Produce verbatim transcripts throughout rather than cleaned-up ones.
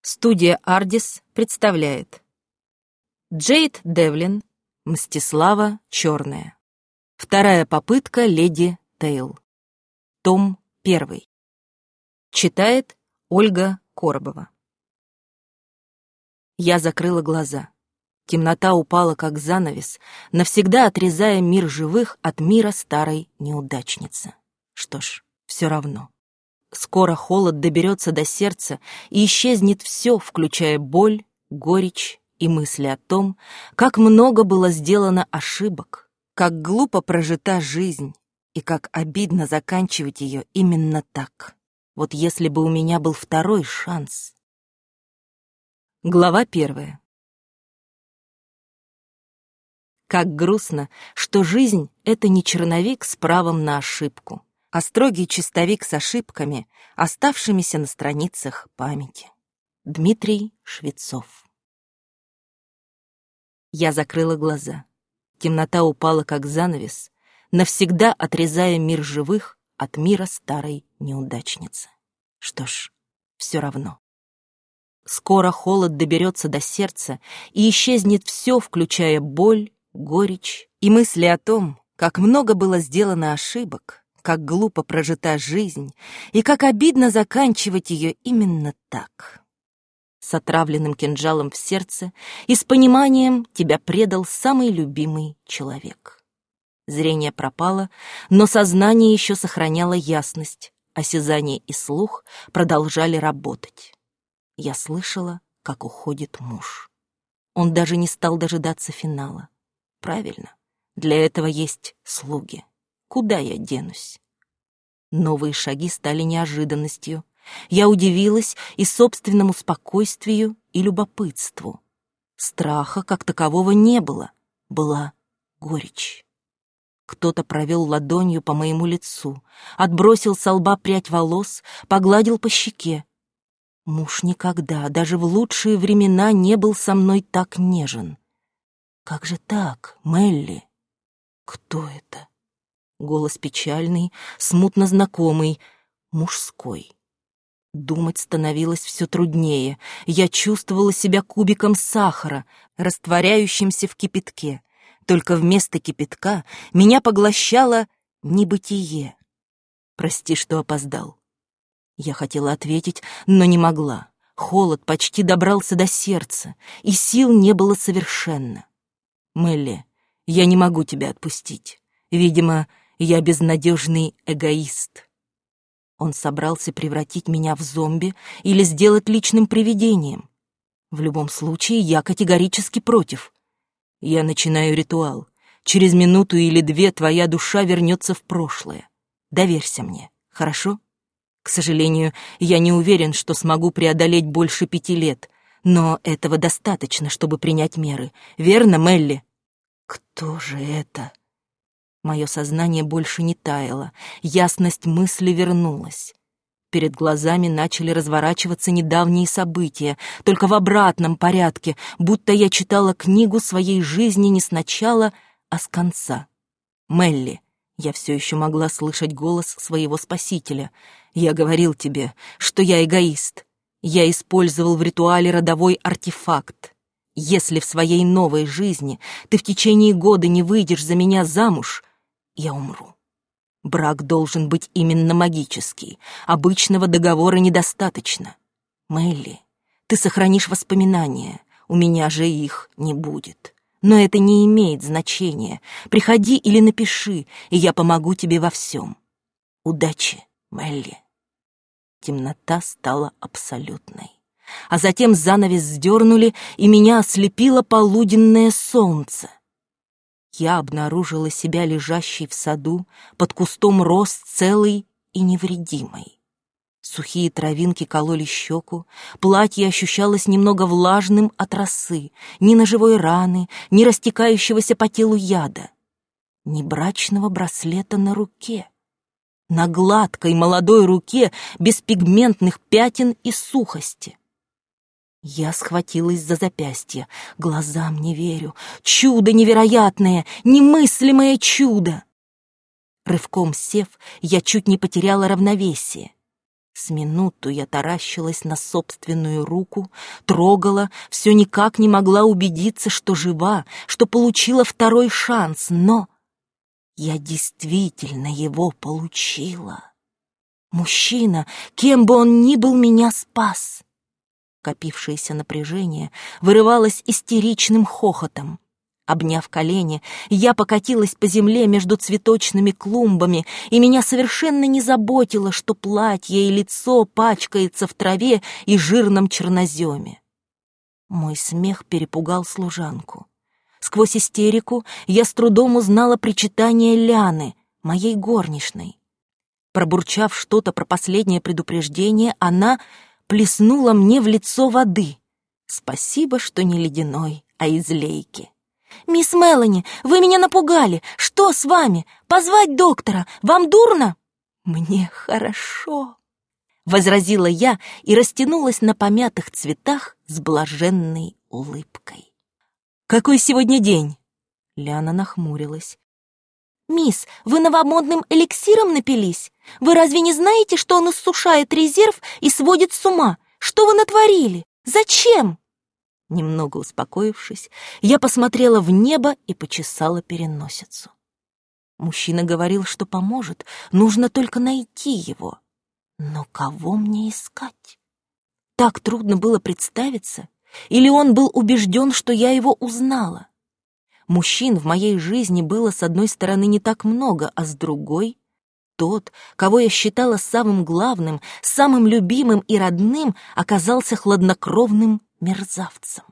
Студия «Ардис» представляет Джейд Девлин, Мстислава Черная. Вторая попытка леди Тейл. Том первый. Читает Ольга Коробова. Я закрыла глаза. Темнота упала, как занавес, навсегда отрезая мир живых от мира старой неудачницы. Что ж, все равно. Скоро холод доберется до сердца, и исчезнет все, включая боль, горечь и мысли о том, как много было сделано ошибок, как глупо прожита жизнь, и как обидно заканчивать ее именно так. Вот если бы у меня был второй шанс. Глава первая. Как грустно, что жизнь — это не черновик с правом на ошибку, а строгий чистовик с ошибками, оставшимися на страницах памяти. Дмитрий Швецов. Я закрыла глаза. Темнота упала, как занавес, навсегда отрезая мир живых от мира старой неудачницы. Что ж, все равно. Скоро холод доберется до сердца, и исчезнет все, включая боль, горечь и мысли о том, как много было сделано ошибок, как глупо прожита жизнь и как обидно заканчивать ее именно так. С отравленным кинжалом в сердце и с пониманием тебя предал самый любимый человек. Зрение пропало, но сознание еще сохраняло ясность, осязание и слух продолжали работать. Я слышала, как уходит муж. Он даже не стал дожидаться финала. Правильно, для этого есть слуги. Куда я денусь? Новые шаги стали неожиданностью. Я удивилась и собственному спокойствию, и любопытству. Страха как такового не было. Была горечь. Кто-то провел ладонью по моему лицу, отбросил со лба прядь волос, погладил по щеке. Муж никогда, даже в лучшие времена, не был со мной так нежен. Как же так, Мелли? Кто это? Голос печальный, смутно знакомый, мужской. Думать становилось все труднее. Я чувствовала себя кубиком сахара, растворяющимся в кипятке. Только вместо кипятка меня поглощало небытие. Прости, что опоздал. Я хотела ответить, но не могла. Холод почти добрался до сердца, и сил не было совершенно. Мелли, я не могу тебя отпустить. Видимо, я безнадежный эгоист. Он собрался превратить меня в зомби или сделать личным привидением. В любом случае, я категорически против. Я начинаю ритуал. Через минуту или две твоя душа вернется в прошлое. Доверься мне, хорошо? К сожалению, я не уверен, что смогу преодолеть больше пяти лет, но этого достаточно, чтобы принять меры. Верно, Мелли? Кто же это? Мое сознание больше не таяло, ясность мысли вернулась. Перед глазами начали разворачиваться недавние события, только в обратном порядке, будто я читала книгу своей жизни не сначала, а с конца. Мелли, я все еще могла слышать голос своего спасителя. Я говорил тебе, что я эгоист. Я использовал в ритуале родовой артефакт. Если в своей новой жизни ты в течение года не выйдешь за меня замуж, я умру. Брак должен быть именно магический. Обычного договора недостаточно. Мелли, ты сохранишь воспоминания. У меня же их не будет. Но это не имеет значения. Приходи или напиши, и я помогу тебе во всем. Удачи, Мелли. Темнота стала абсолютной. А затем занавес сдернули, и меня ослепило полуденное солнце. Я обнаружила себя лежащей в саду, под кустом роз целой и невредимой. Сухие травинки кололи щеку, платье ощущалось немного влажным от росы, ни ножевой раны, ни растекающегося по телу яда, ни брачного браслета на руке. На гладкой молодой руке без пигментных пятен и сухости. Я схватилась за запястье. Глазам не верю. Чудо невероятное, немыслимое чудо. Рывком сев, я чуть не потеряла равновесие. С минуту я таращилась на собственную руку, трогала, все никак не могла убедиться, что жива, что получила второй шанс, но я действительно его получила. Мужчина, кем бы он ни был, меня спас. Копившееся напряжение вырывалось истеричным хохотом. Обняв колени, я покатилась по земле между цветочными клумбами, и меня совершенно не заботило, что платье и лицо пачкается в траве и жирном черноземе. Мой смех перепугал служанку. Сквозь истерику я с трудом узнала причитание Ляны, моей горничной. Пробурчав что-то про последнее предупреждение, она плеснула мне в лицо воды. Спасибо, что не ледяной, а из лейки. «Мисс Мелани, вы меня напугали! Что с вами? Позвать доктора? Вам дурно?» «Мне хорошо», — возразила я и растянулась на помятых цветах с блаженной улыбкой. «Какой сегодня день?» Ляна нахмурилась. «Мисс, вы новомодным эликсиром напились? Вы разве не знаете, что он иссушает резерв и сводит с ума? Что вы натворили? Зачем?» Немного успокоившись, я посмотрела в небо и почесала переносицу. Мужчина говорил, что поможет, нужно только найти его. Но кого мне искать? Так трудно было представиться, или он был убежден, что я его узнала? Мужчин в моей жизни было, с одной стороны, не так много, а с другой — тот, кого я считала самым главным, самым любимым и родным, оказался хладнокровным мерзавцем.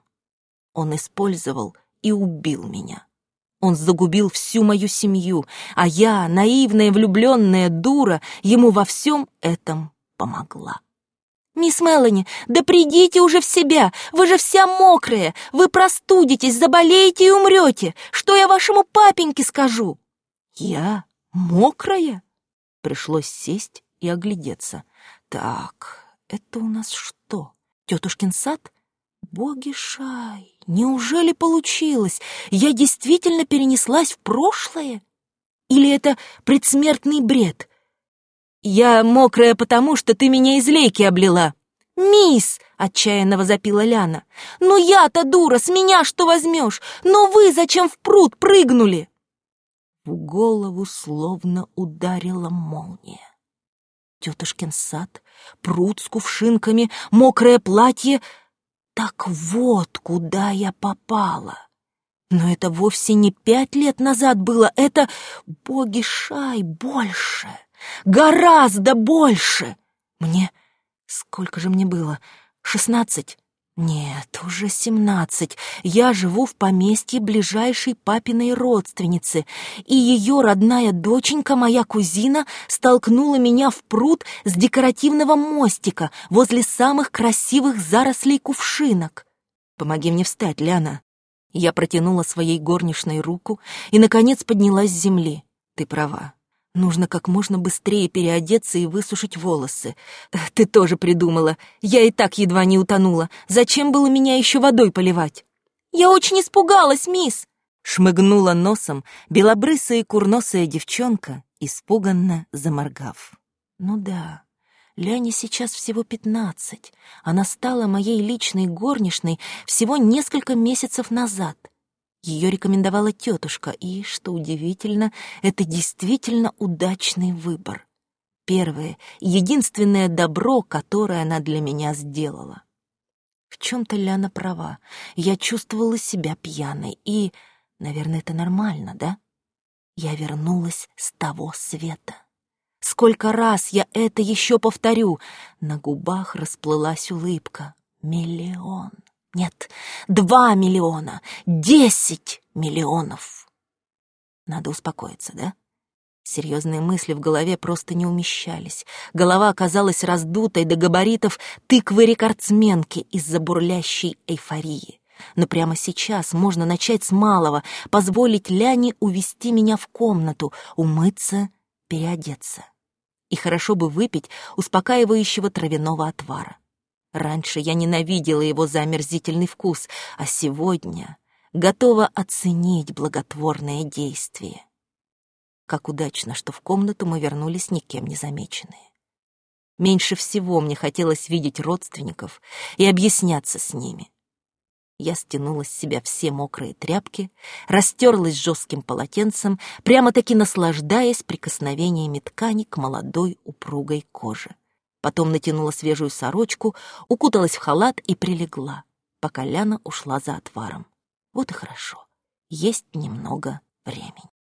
Он использовал и убил меня. Он загубил всю мою семью, а я, наивная влюбленная дура, ему во всем этом помогла. «Мисс Мелани, да придите уже в себя! Вы же вся мокрая! Вы простудитесь, заболеете и умрете! Что я вашему папеньке скажу?» «Я? Мокрая?» Пришлось сесть и оглядеться. «Так, это у нас что, тетушкин сад? Боги шай, неужели получилось? Я действительно перенеслась в прошлое? Или это предсмертный бред?» «Я мокрая потому, что ты меня из лейки облила». «Мисс!» — отчаянно возопила Ляна. «Ну я-то дура, с меня что возьмешь? Но вы зачем в пруд прыгнули?» В голову словно ударила молния. Тетушкин сад, пруд с кувшинками, мокрое платье. Так вот, куда я попала. Но это вовсе не пять лет назад было, это, боги шай, больше. Гораздо больше! Мне... Сколько же мне было? Шестнадцать? Нет, уже семнадцать. Я живу в поместье ближайшей папиной родственницы, и ее родная доченька, моя кузина, столкнула меня в пруд с декоративного мостика возле самых красивых зарослей кувшинок. «Помоги мне встать, Ляна». Я протянула своей горничной руку и, наконец, поднялась с земли. «Ты права. Нужно как можно быстрее переодеться и высушить волосы. Ты тоже придумала. Я и так едва не утонула. Зачем было меня еще водой поливать?» «Я очень испугалась, мисс!» Шмыгнула носом белобрысая и курносая девчонка, испуганно заморгав. «Ну да, Ляне сейчас всего пятнадцать. Она стала моей личной горничной всего несколько месяцев назад. Ее рекомендовала тетушка, и, что удивительно, это действительно удачный выбор. Первое, единственное добро, которое она для меня сделала. В чем-то Ляна права. Я чувствовала себя пьяной, и, наверное, это нормально, да? Я вернулась с того света. Сколько раз я это еще повторю? На губах расплылась улыбка. Миллион. Нет, два миллиона, десять миллионов. Надо успокоиться, да? Серьезные мысли в голове просто не умещались. Голова оказалась раздутой до габаритов тыквы-рекордсменки из-за бурлящей эйфории. Но прямо сейчас можно начать с малого, позволить Ляне увести меня в комнату, умыться, переодеться. И хорошо бы выпить успокаивающего травяного отвара. Раньше я ненавидела его за омерзительный вкус, а сегодня готова оценить благотворное действие. Как удачно, что в комнату мы вернулись никем не замеченные. Меньше всего мне хотелось видеть родственников и объясняться с ними. Я стянула с себя все мокрые тряпки, растерлась жестким полотенцем, прямо-таки наслаждаясь прикосновениями ткани к молодой упругой коже. Потом натянула свежую сорочку, укуталась в халат и прилегла, пока Ляна ушла за отваром. Вот и хорошо, есть немного времени.